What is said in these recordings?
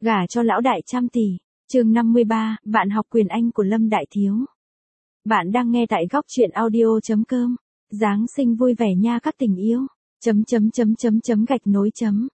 Gả cho lão đại trăm tỷ. Chương 53, bạn học quyền Anh của Lâm Đại Thiếu. Bạn đang nghe tại góc truyện audio.com. Giáng sinh vui vẻ nha các tình yêu. Gạch nối chấm.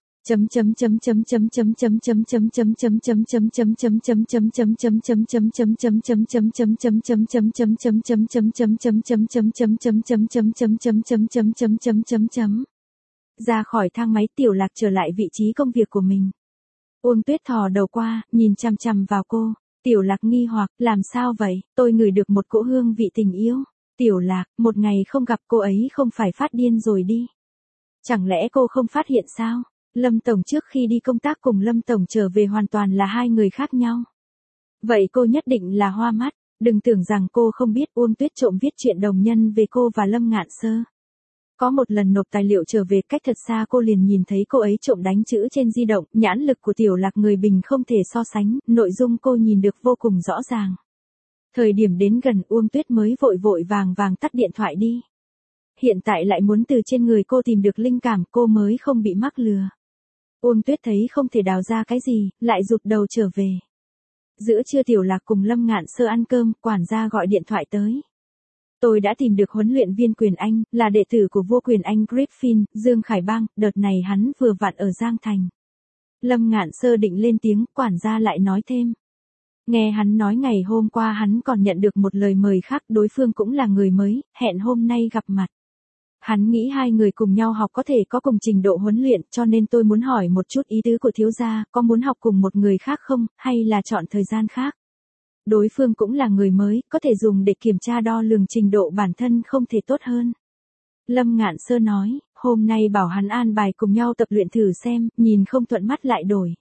Ra khỏi thang máy, Tiểu Lạc trở lại vị trí công việc của mình. Uông Tuyết thò đầu qua, nhìn chằm chằm vào cô. Tiểu Lạc nghi hoặc, làm sao vậy? Tôi ngửi được một cỗ hương vị tình yêu. Tiểu Lạc, một ngày không gặp cô ấy không phải phát điên rồi đi. Chẳng lẽ cô không phát hiện sao? Lâm Tổng trước khi đi công tác cùng Lâm Tổng trở về hoàn toàn là hai người khác nhau. Vậy cô nhất định là hoa mắt. Đừng tưởng rằng cô không biết Uông Tuyết trộm viết chuyện đồng nhân về cô và Lâm Ngạn Sơ. Có một lần nộp tài liệu trở về, cách thật xa cô liền nhìn thấy cô ấy trộm đánh chữ trên di động. Nhãn lực của Tiểu Lạc người bình không thể so sánh, nội dung cô nhìn được vô cùng rõ ràng. Thời điểm đến gần, Uông Tuyết mới vội vội vàng vàng tắt điện thoại đi. Hiện tại lại muốn từ trên người cô tìm được linh cảm, cô mới không bị mắc lừa. Uông Tuyết thấy không thể đào ra cái gì, lại rụt đầu trở về. Giữa trưa Tiểu Lạc cùng Lâm Ngạn Sơ ăn cơm, quản gia gọi điện thoại tới. Tôi đã tìm được huấn luyện viên quyền Anh, là đệ tử của vua quyền Anh Griffin, Dương Khải Bang, đợt này hắn vừa vặn ở Giang Thành. Lâm Ngạn Sơ định lên tiếng, quản gia lại nói thêm. Nghe hắn nói ngày hôm qua hắn còn nhận được một lời mời khác, đối phương cũng là người mới, hẹn hôm nay gặp mặt. Hắn nghĩ hai người cùng nhau học có thể có cùng trình độ huấn luyện, cho nên tôi muốn hỏi một chút ý tứ của thiếu gia, có muốn học cùng một người khác không, hay là chọn thời gian khác? Đối phương cũng là người mới, có thể dùng để kiểm tra đo lường trình độ bản thân không thể tốt hơn. Lâm Ngạn Sơ nói, hôm nay bảo hắn an bài cùng nhau tập luyện thử xem, nhìn không thuận mắt lại đổi.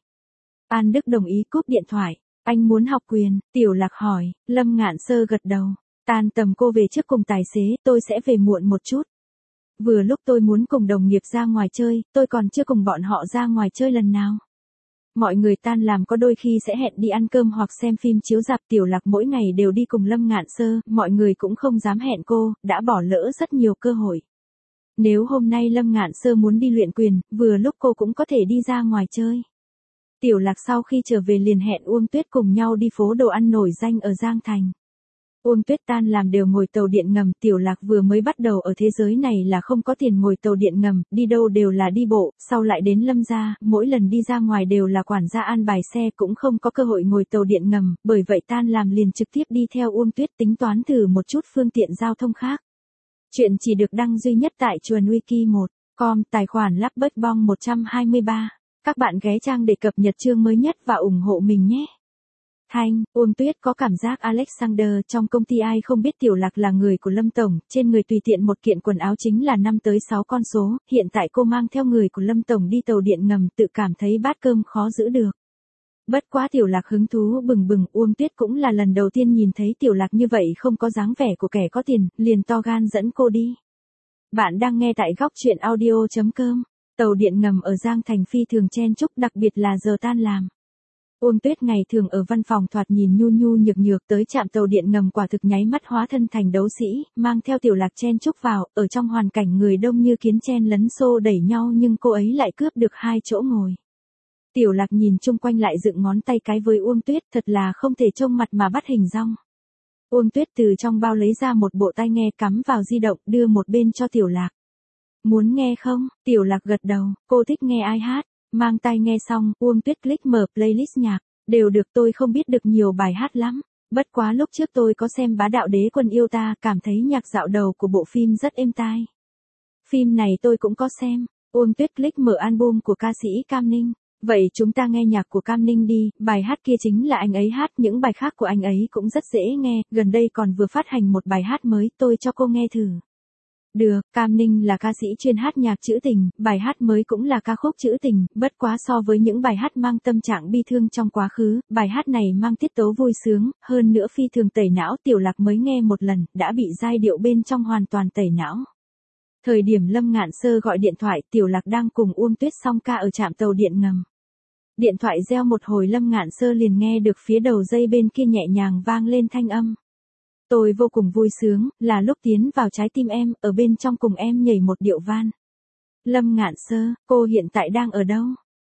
An Đức đồng ý cúp điện thoại. Anh muốn học quyền? Tiểu Lạc hỏi. Lâm Ngạn Sơ gật đầu. Tan tầm cô về trước cùng tài xế, tôi sẽ về muộn một chút. Vừa lúc tôi muốn cùng đồng nghiệp ra ngoài chơi, tôi còn chưa cùng bọn họ ra ngoài chơi lần nào. Mọi người tan làm có đôi khi sẽ hẹn đi ăn cơm hoặc xem phim chiếu rạp. Tiểu Lạc mỗi ngày đều đi cùng Lâm Ngạn Sơ, mọi người cũng không dám hẹn cô, đã bỏ lỡ rất nhiều cơ hội. Nếu hôm nay Lâm Ngạn Sơ muốn đi luyện quyền, vừa lúc cô cũng có thể đi ra ngoài chơi. Tiểu Lạc sau khi trở về liền hẹn Uông Tuyết cùng nhau đi phố đồ ăn nổi danh ở Giang Thành. Uông Tuyết tan làm đều ngồi tàu điện ngầm, Tiểu Lạc vừa mới bắt đầu ở thế giới này là không có tiền ngồi tàu điện ngầm, đi đâu đều là đi bộ, sau lại đến Lâm gia, mỗi lần đi ra ngoài đều là quản gia an bài xe, cũng không có cơ hội ngồi tàu điện ngầm, bởi vậy tan làm liền trực tiếp đi theo Uông Tuyết tính toán thử một chút phương tiện giao thông khác. Chuyện chỉ được đăng duy nhất tại Chuồn Wiki 1.com, tài khoản lắp bếch bong 123. Các bạn ghé trang để cập nhật chương mới nhất và ủng hộ mình nhé. Uông Tuyết có cảm giác Alexander trong công ty ai không biết Tiểu Lạc là người của Lâm Tổng, trên người tùy tiện một kiện quần áo chính là 5 tới 6 con số, hiện tại cô mang theo người của Lâm Tổng đi tàu điện ngầm tự cảm thấy bát cơm khó giữ được. Bất quá Tiểu Lạc hứng thú bừng bừng, Uông Tuyết cũng là lần đầu tiên nhìn thấy Tiểu Lạc như vậy không có dáng vẻ của kẻ có tiền, liền to gan dẫn cô đi. Bạn đang nghe tại góc truyện audio.com. Tàu điện ngầm ở Giang Thành phi thường chen chúc, đặc biệt là giờ tan làm. Uông Tuyết ngày thường ở văn phòng thoạt nhìn nhu nhu nhược nhược, tới trạm tàu điện ngầm quả thực nháy mắt hóa thân thành đấu sĩ, mang theo Tiểu Lạc chen chúc vào, ở trong hoàn cảnh người đông như kiến chen lấn xô đẩy nhau nhưng cô ấy lại cướp được 2 chỗ ngồi. Tiểu Lạc nhìn chung quanh lại dựng ngón tay cái với Uông Tuyết, thật là không thể trông mặt mà bắt hình dong. Uông Tuyết từ trong bao lấy ra một bộ tai nghe cắm vào di động, đưa một bên cho Tiểu Lạc. Muốn nghe không? Tiểu Lạc gật đầu, cô thích nghe ai hát. Mang tai nghe xong, Uông Tuyết click mở playlist nhạc, đều được, tôi không biết được nhiều bài hát lắm. Bất quá lúc trước tôi có xem Bá Đạo Đế Quân Yêu Ta, cảm thấy nhạc dạo đầu của bộ phim rất êm tai. Phim này tôi cũng có xem. Uông Tuyết click mở album của ca sĩ Cam Ninh. Vậy chúng ta nghe nhạc của Cam Ninh đi, bài hát kia chính là anh ấy hát, những bài khác của anh ấy cũng rất dễ nghe, gần đây còn vừa phát hành một bài hát mới, tôi cho cô nghe thử. Được, Cam Ninh là ca sĩ chuyên hát nhạc trữ tình, bài hát mới cũng là ca khúc trữ tình, bất quá so với những bài hát mang tâm trạng bi thương trong quá khứ, bài hát này mang tiết tấu vui sướng, hơn nữa phi thường tẩy não. Tiểu Lạc mới nghe một lần, đã bị giai điệu bên trong hoàn toàn tẩy não. Thời điểm Lâm Ngạn Sơ gọi điện thoại, Tiểu Lạc đang cùng Uông Tuyết song ca ở trạm tàu điện ngầm. Điện thoại reo một hồi, Lâm Ngạn Sơ liền nghe được phía đầu dây bên kia nhẹ nhàng vang lên thanh âm. Tôi vô cùng vui sướng, là lúc tiến vào trái tim em, ở bên trong cùng em nhảy một điệu van. Lâm Ngạn Sơ, cô hiện tại đang ở đâu?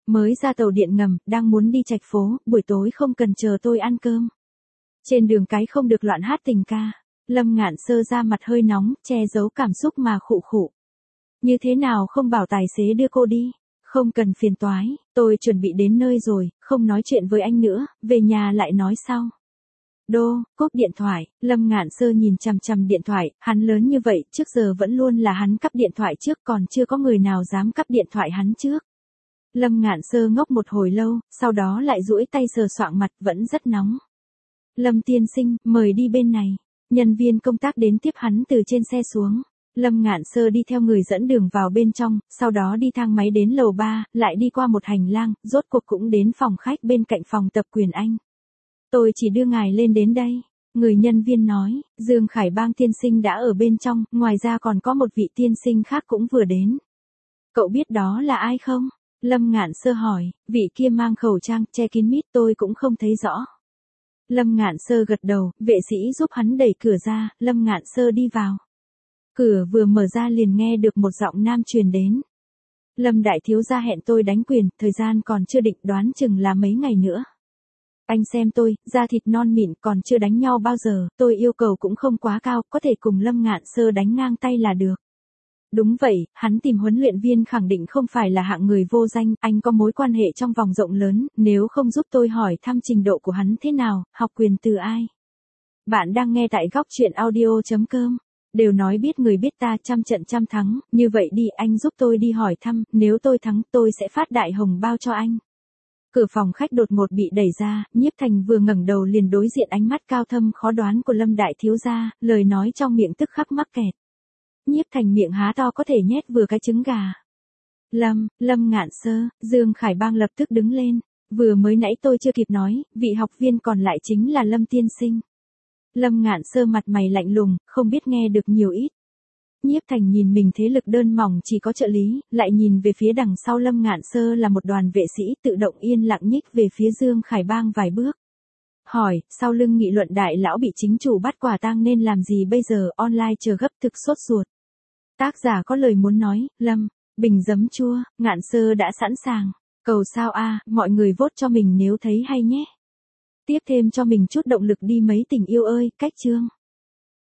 mới ra tàu điện ngầm, đang muốn đi Trạch phố, buổi tối không cần chờ tôi ăn cơm. Trên đường cái không được loạn hát tình ca. Lâm Ngạn Sơ ra mặt hơi nóng, che giấu cảm xúc mà khụ khụ. Như thế nào không bảo tài xế đưa cô đi? Không cần phiền toái, tôi chuẩn bị đến nơi rồi, không nói chuyện với anh nữa, về nhà lại nói sau. Đô, cúp điện thoại, Lâm Ngạn Sơ nhìn chằm chằm điện thoại, hắn lớn như vậy, trước giờ vẫn luôn là hắn cắp điện thoại trước, còn chưa có người nào dám cắp điện thoại hắn trước. Lâm Ngạn Sơ ngốc một hồi lâu, sau đó lại duỗi tay sờ soạng mặt, vẫn rất nóng. Lâm tiên sinh, mời đi bên này. Nhân viên công tác đến tiếp hắn từ trên xe xuống. Lâm Ngạn Sơ đi theo người dẫn đường vào bên trong, sau đó đi thang máy đến lầu 3, lại đi qua một hành lang, rốt cuộc cũng đến phòng khách bên cạnh phòng tập Quyền Anh. Tôi chỉ đưa ngài lên đến đây. Người nhân viên nói, Dương Khải Bang tiên sinh đã ở bên trong, ngoài ra còn có một vị tiên sinh khác cũng vừa đến. Cậu biết đó là ai không? Lâm Ngạn Sơ hỏi, vị kia mang khẩu trang, che kín mít, tôi cũng không thấy rõ. Lâm Ngạn Sơ gật đầu, vệ sĩ giúp hắn đẩy cửa ra, Lâm Ngạn Sơ đi vào. Cửa vừa mở ra liền nghe được một giọng nam truyền đến. Lâm đại thiếu gia hẹn tôi đánh quyền, thời gian còn chưa định, đoán chừng là mấy ngày nữa. Anh xem tôi, da thịt non mịn, còn chưa đánh nhau bao giờ, tôi yêu cầu cũng không quá cao, có thể cùng Lâm Ngạn Sơ đánh ngang tay là được. Đúng vậy, hắn tìm huấn luyện viên khẳng định không phải là hạng người vô danh, anh có mối quan hệ trong vòng rộng lớn, nếu không giúp tôi hỏi thăm trình độ của hắn thế nào, học quyền từ ai. Bạn đang nghe tại góc truyện audio.com. Đều nói biết người biết ta, trăm trận trăm thắng, như vậy đi, anh giúp tôi đi hỏi thăm, nếu tôi thắng tôi sẽ phát đại hồng bao cho anh. Cửa phòng khách đột ngột bị đẩy ra, Nhiếp Thành vừa ngẩng đầu liền đối diện ánh mắt cao thâm khó đoán của Lâm đại thiếu gia, lời nói trong miệng tức khắc mắc kẹt. Nhiếp Thành miệng há to có thể nhét vừa cái trứng gà. Lâm Ngạn Sơ, Dương Khải Bang lập tức đứng lên, vừa mới nãy tôi chưa kịp nói, vị học viên còn lại chính là Lâm tiên sinh. Lâm Ngạn Sơ mặt mày lạnh lùng, không biết nghe được nhiều ít. Nhiếp Thành nhìn mình thế lực đơn mỏng chỉ có trợ lý, lại nhìn về phía đằng sau Lâm Ngạn Sơ là một đoàn vệ sĩ, tự động yên lặng nhích về phía Dương Khải Bang vài bước. Hỏi, sau lưng nghị luận đại lão bị chính chủ bắt quả tang nên làm gì bây giờ, online chờ gấp thực sốt ruột. Tác giả có lời muốn nói, Lâm, bình giấm chua, Ngạn Sơ đã sẵn sàng. Cầu sao a, mọi người vote cho mình nếu thấy hay nhé. Tiếp thêm cho mình chút động lực đi mấy tình yêu ơi, cách chương.